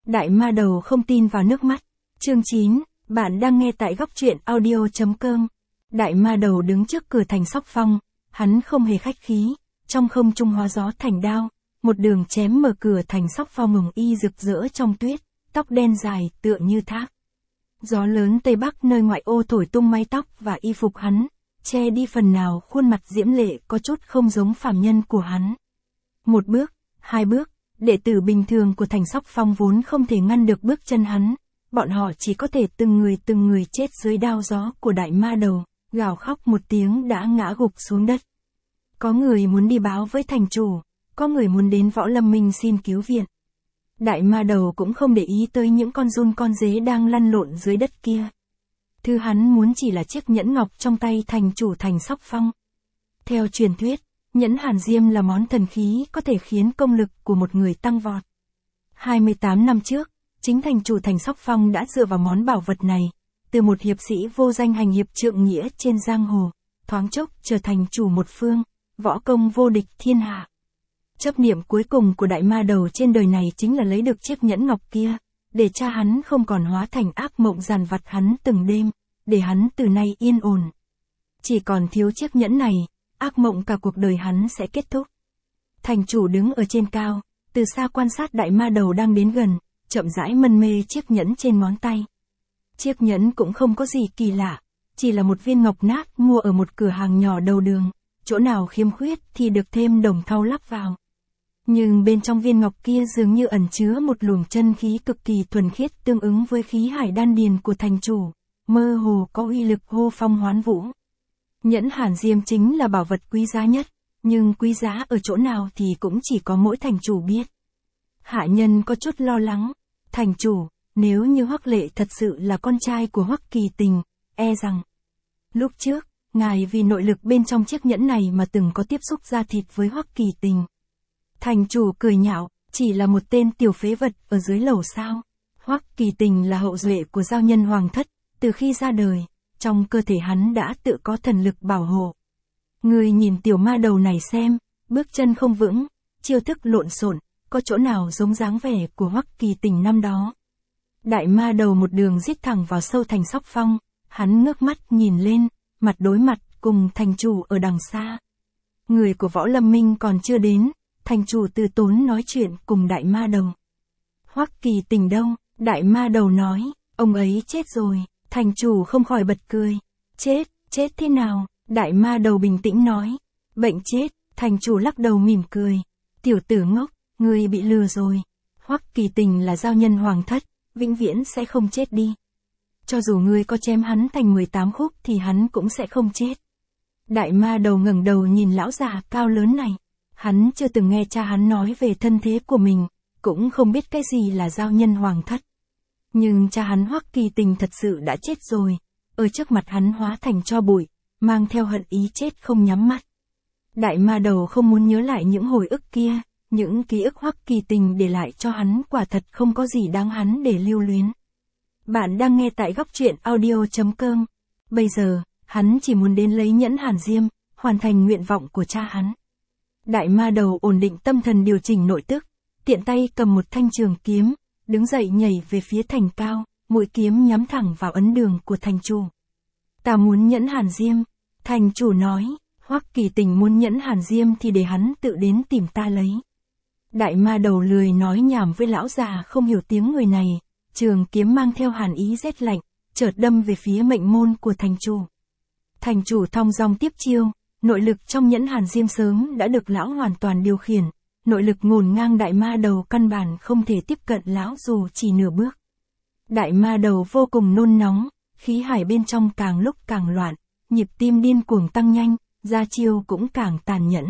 Đại ma đầu không tin vào nước mắt. Chương 9, bạn đang nghe tại góc truyện audio.com. Đại ma đầu đứng trước cửa thành Sóc Phong, hắn không hề khách khí, trong không trung hóa gió thành đao, một đường chém mở cửa thành Sóc Phong. Hồng y rực rỡ trong tuyết, tóc đen dài tựa như thác. Gió lớn Tây Bắc nơi ngoại ô thổi tung mái tóc và y phục hắn, che đi phần nào khuôn mặt diễm lệ có chút không giống phàm nhân của hắn. Một bước, hai bước, đệ tử bình thường của thành Sóc Phong vốn không thể ngăn được bước chân hắn, bọn họ chỉ có thể từng người chết dưới đao gió của đại ma đầu, gào khóc một tiếng đã ngã gục xuống đất. Có người muốn đi báo với thành chủ, có người muốn đến Võ Lâm Minh xin cứu viện. Đại ma đầu cũng không để ý tới những con giun con dế đang lăn lộn dưới đất kia. Thứ hắn muốn chỉ là chiếc nhẫn ngọc trong tay thành chủ thành Sóc Phong. Theo truyền thuyết, nhẫn hàn diêm là món thần khí có thể khiến công lực của một người tăng vọt. 28 năm trước, chính thành chủ thành Sóc Phong đã dựa vào món bảo vật này, từ một hiệp sĩ vô danh hành hiệp trượng nghĩa trên giang hồ, thoáng chốc trở thành chủ một phương, võ công vô địch thiên hạ. Chấp niệm cuối cùng của đại ma đầu trên đời này chính là lấy được chiếc nhẫn ngọc kia, để cha hắn không còn hóa thành ác mộng dằn vặt hắn từng đêm, để hắn từ nay yên ổn. Chỉ còn thiếu chiếc nhẫn này, ác mộng cả cuộc đời hắn sẽ kết thúc. Thành chủ đứng ở trên cao, từ xa quan sát đại ma đầu đang đến gần, chậm rãi mân mê chiếc nhẫn trên ngón tay. Chiếc nhẫn cũng không có gì kỳ lạ, chỉ là một viên ngọc nát mua ở một cửa hàng nhỏ đầu đường, chỗ nào khiếm khuyết thì được thêm đồng thau lắp vào. Nhưng bên trong viên ngọc kia dường như ẩn chứa một luồng chân khí cực kỳ thuần khiết tương ứng với khí hải đan điền của thành chủ, mơ hồ có uy lực hô phong hoán vũ. Nhẫn hàn diêm chính là bảo vật quý giá nhất, nhưng quý giá ở chỗ nào thì cũng chỉ có mỗi thành chủ biết. Hạ nhân có chút lo lắng, thành chủ, nếu như Hoắc Lệ thật sự là con trai của Hoắc Kỳ Tình, e rằng lúc trước, ngài vì nội lực bên trong chiếc nhẫn này mà từng có tiếp xúc da thịt với Hoắc Kỳ Tình. Thành chủ cười nhạo, chỉ là một tên tiểu phế vật ở dưới lầu sao. Hoắc Kỳ Tình là hậu duệ của giao nhân hoàng thất, từ khi ra đời, trong cơ thể hắn đã tự có thần lực bảo hộ. Người nhìn tiểu ma đầu này xem, bước chân không vững, chiêu thức lộn xộn, có chỗ nào giống dáng vẻ của Hoắc Kỳ Tình năm đó. Đại ma đầu một đường giết thẳng vào sâu thành Sóc Phong, hắn ngước mắt nhìn lên, mặt đối mặt cùng thành chủ ở đằng xa. Người của Võ Lâm Minh còn chưa đến, thành chủ từ tốn nói chuyện cùng đại ma đầu. Hoắc Kỳ Tình đâu? Đại ma đầu nói, ông ấy chết rồi. Thành chủ không khỏi bật cười. Chết thế nào? Đại ma đầu bình tĩnh nói. Bệnh chết. Thành chủ lắc đầu mỉm cười. Tiểu tử ngốc, ngươi bị lừa rồi. Hoắc Kỳ Tình là giao nhân hoàng thất, vĩnh viễn sẽ không chết đi. Cho dù ngươi có chém hắn thành 18 khúc thì hắn cũng sẽ không chết. Đại ma đầu ngẩng đầu nhìn lão già cao lớn này. Hắn chưa từng nghe cha hắn nói về thân thế của mình, cũng không biết cái gì là giao nhân hoàng thất. Nhưng cha hắn Hoắc Kỳ Tình thật sự đã chết rồi, ở trước mặt hắn hóa thành tro bụi, mang theo hận ý chết không nhắm mắt. Đại ma đầu không muốn nhớ lại những hồi ức kia, những ký ức Hoắc Kỳ Tình để lại cho hắn quả thật không có gì đáng hắn để lưu luyến. Bạn đang nghe tại góc truyện audio.com. Bây giờ, hắn chỉ muốn đến lấy nhẫn hàn diêm, hoàn thành nguyện vọng của cha hắn. Đại ma đầu ổn định tâm thần điều chỉnh nội tức, tiện tay cầm một thanh trường kiếm, đứng dậy nhảy về phía thành cao, mũi kiếm nhắm thẳng vào ấn đường của thành chủ. Ta muốn nhẫn hàn diêm, thành chủ nói, Hoắc Kỳ Tình muốn nhẫn hàn diêm thì để hắn tự đến tìm ta lấy. Đại ma đầu lười nói nhảm với lão già không hiểu tiếng người này, trường kiếm mang theo hàn ý rét lạnh, chợt đâm về phía mệnh môn của thành chủ. Thành chủ thong dong tiếp chiêu, nội lực trong nhẫn hàn diêm sớm đã được lão hoàn toàn điều khiển. Nội lực ngổn ngang đại ma đầu căn bản không thể tiếp cận lão dù chỉ nửa bước. Đại ma đầu vô cùng nôn nóng, khí hải bên trong càng lúc càng loạn, nhịp tim điên cuồng tăng nhanh, ra chiêu cũng càng tàn nhẫn.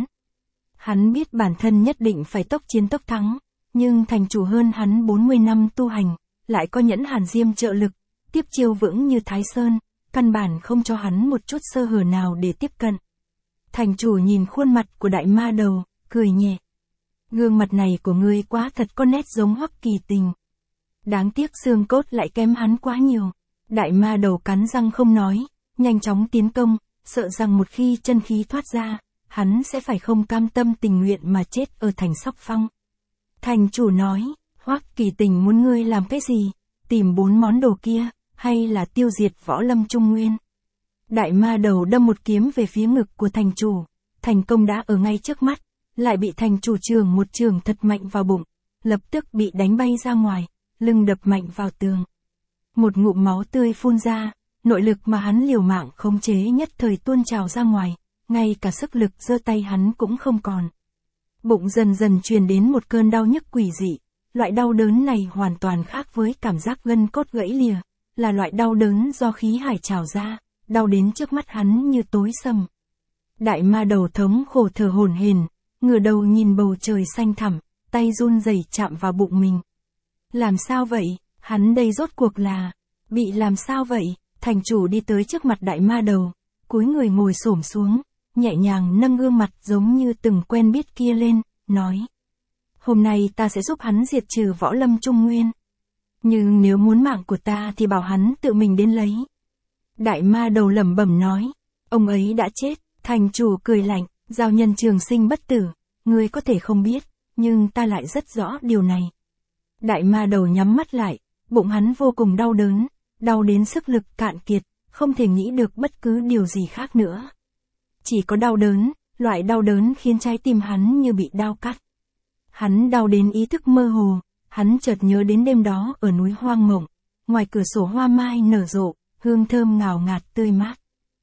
Hắn biết bản thân nhất định phải tốc chiến tốc thắng, nhưng thành chủ hơn hắn 40 năm tu hành, lại có nhẫn hàn diêm trợ lực, tiếp chiêu vững như Thái Sơn, căn bản không cho hắn một chút sơ hở nào để tiếp cận. Thành chủ nhìn khuôn mặt của đại ma đầu, cười nhẹ. Gương mặt này của ngươi quá thật có nét giống Hoắc Kỳ Tình. Đáng tiếc xương cốt lại kém hắn quá nhiều. Đại ma đầu cắn răng không nói, nhanh chóng tiến công, sợ rằng một khi chân khí thoát ra, hắn sẽ phải không cam tâm tình nguyện mà chết ở thành Sóc Phong. Thành chủ nói, Hoắc Kỳ Tình muốn ngươi làm cái gì? Tìm 4 món đồ kia, hay là tiêu diệt Võ Lâm Trung Nguyên? Đại ma đầu đâm một kiếm về phía ngực của thành chủ, thành công đã ở ngay trước mắt, lại bị thành chủ chưởng một chưởng thật mạnh vào bụng, lập tức bị đánh bay ra ngoài, lưng đập mạnh vào tường. Một ngụm máu tươi phun ra, nội lực mà hắn liều mạng khống chế nhất thời tuôn trào ra ngoài, ngay cả sức lực giơ tay hắn cũng không còn. Bụng dần dần truyền đến một cơn đau nhức quỷ dị, loại đau đớn này hoàn toàn khác với cảm giác gân cốt gãy lìa, là loại đau đớn do khí hải trào ra, đau đến trước mắt hắn như tối sầm. Đại ma đầu thống khổ thở hổn hển, ngửa đầu nhìn bầu trời xanh thẳm, tay run rẩy chạm vào bụng mình. Làm sao vậy? Hắn đây rốt cuộc là bị làm sao vậy? Thành chủ đi tới trước mặt đại ma đầu, cúi người ngồi xổm xuống, nhẹ nhàng nâng gương mặt giống như từng quen biết kia lên, nói: hôm nay ta sẽ giúp hắn diệt trừ Võ Lâm Trung Nguyên. Nhưng nếu muốn mạng của ta thì bảo hắn tự mình đến lấy. Đại ma đầu lẩm bẩm nói: ông ấy đã chết. Thành chủ cười lạnh: giao nhân trường sinh bất tử, ngươi có thể không biết, nhưng ta lại rất rõ điều này. Đại ma đầu nhắm mắt lại, bụng hắn vô cùng đau đớn, đau đến sức lực cạn kiệt, không thể nghĩ được bất cứ điều gì khác nữa. Chỉ có đau đớn, loại đau đớn khiến trái tim hắn như bị đao cắt. Hắn đau đến ý thức mơ hồ, hắn chợt nhớ đến đêm đó ở núi Hoang Mộng, ngoài cửa sổ hoa mai nở rộ, hương thơm ngào ngạt tươi mát.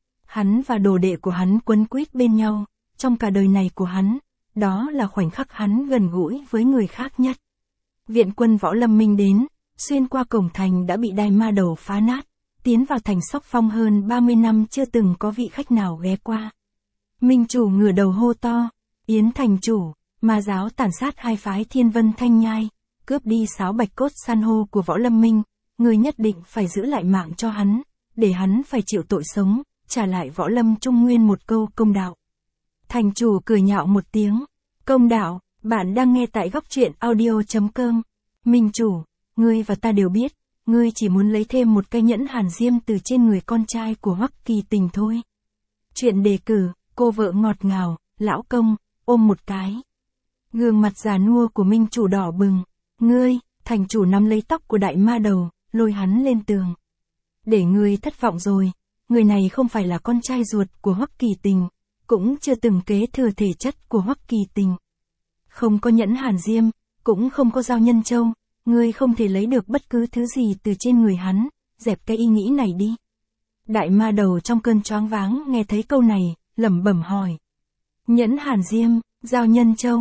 Hắn và đồ đệ của hắn quấn quýt bên nhau, trong cả đời này của hắn, đó là khoảnh khắc hắn gần gũi với người khác nhất. Viện quân Võ Lâm Minh đến, xuyên qua cổng thành đã bị đại ma đầu phá nát, tiến vào thành Sóc Phong hơn 30 năm chưa từng có vị khách nào ghé qua. Minh chủ ngửa đầu hô to: Yến thành chủ, ma giáo tàn sát hai phái Thiên Vân Thanh Nhai, cướp đi 6 bạch cốt san hô của Võ Lâm Minh, người nhất định phải giữ lại mạng cho hắn, để hắn phải chịu tội sống, trả lại Võ Lâm Trung Nguyên một câu công đạo. Thành chủ cười nhạo một tiếng: công đạo? Bạn đang nghe tại góc truyện audio.com. Minh chủ, ngươi và ta đều biết, ngươi chỉ muốn lấy thêm một cái nhẫn hàn diêm từ trên người con trai của Hoắc Kỳ Tình thôi. Chuyện đề cử, cô vợ ngọt ngào, lão công, ôm một cái. Gương mặt già nua của Minh chủ đỏ bừng. Ngươi, thành chủ nắm lấy tóc của đại ma đầu, lôi hắn lên tường. Để ngươi thất vọng rồi, người này không phải là con trai ruột của Hoắc Kỳ Tình, cũng chưa từng kế thừa thể chất của Hoắc Kỳ Tình. Không có nhẫn hàn diêm, cũng không có giao nhân châu, ngươi không thể lấy được bất cứ thứ gì từ trên người hắn, dẹp cái ý nghĩ này đi. Đại ma đầu trong cơn choáng váng nghe thấy câu này, lẩm bẩm hỏi: nhẫn hàn diêm, giao nhân châu,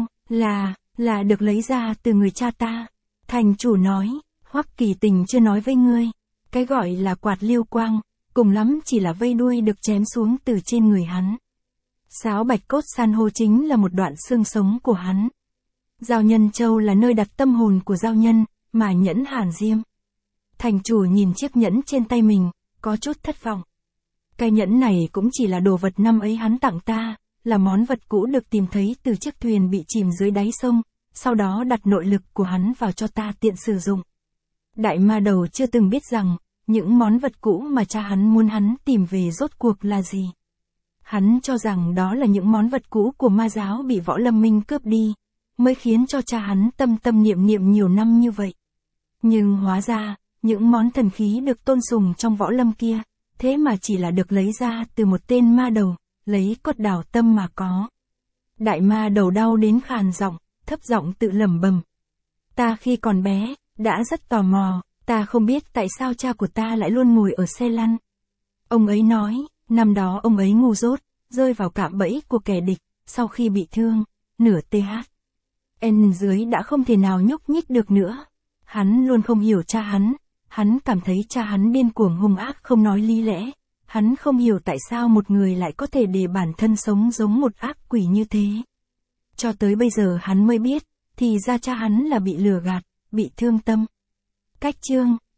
là được lấy ra từ người cha ta. Thành chủ nói: Hoắc Kỳ Tình chưa nói với ngươi, cái gọi là quạt lưu quang, cùng lắm chỉ là vây đuôi được chém xuống từ trên người hắn. 6 bạch cốt san hô chính là một đoạn xương sống của hắn. Giao nhân châu là nơi đặt tâm hồn của giao nhân, mà nhẫn hàn diêm. Thành chủ nhìn chiếc nhẫn trên tay mình, có chút thất vọng. Cái nhẫn này cũng chỉ là đồ vật năm ấy hắn tặng ta, là món vật cũ được tìm thấy từ chiếc thuyền bị chìm dưới đáy sông, sau đó đặt nội lực của hắn vào cho ta tiện sử dụng. Đại ma đầu chưa từng biết rằng, những món vật cũ mà cha hắn muốn hắn tìm về rốt cuộc là gì. Hắn cho rằng đó là những món vật cũ của ma giáo bị Võ Lâm Minh cướp đi, mới khiến cho cha hắn tâm tâm niệm niệm nhiều năm như vậy. Nhưng hóa ra, những món thần khí được tôn sùng trong Võ Lâm kia, thế mà chỉ là được lấy ra từ một tên ma đầu, lấy cốt đào tâm mà có. Đại ma đầu đau đến khàn giọng, thấp giọng tự lẩm bẩm: ta khi còn bé, đã rất tò mò, ta không biết tại sao cha của ta lại luôn ngồi ở xe lăn. Ông ấy nói, năm đó ông ấy ngu dốt, rơi vào cạm bẫy của kẻ địch, sau khi bị thương, nửa THN dưới đã không thể nào nhúc nhích được nữa. Hắn luôn không hiểu cha hắn cảm thấy cha hắn điên cuồng hung ác không nói lý lẽ. Hắn không hiểu tại sao một người lại có thể để bản thân sống giống một ác quỷ như thế. Cho tới bây giờ hắn mới biết, thì ra cha hắn là bị lừa gạt, bị thương tâm. Cách chương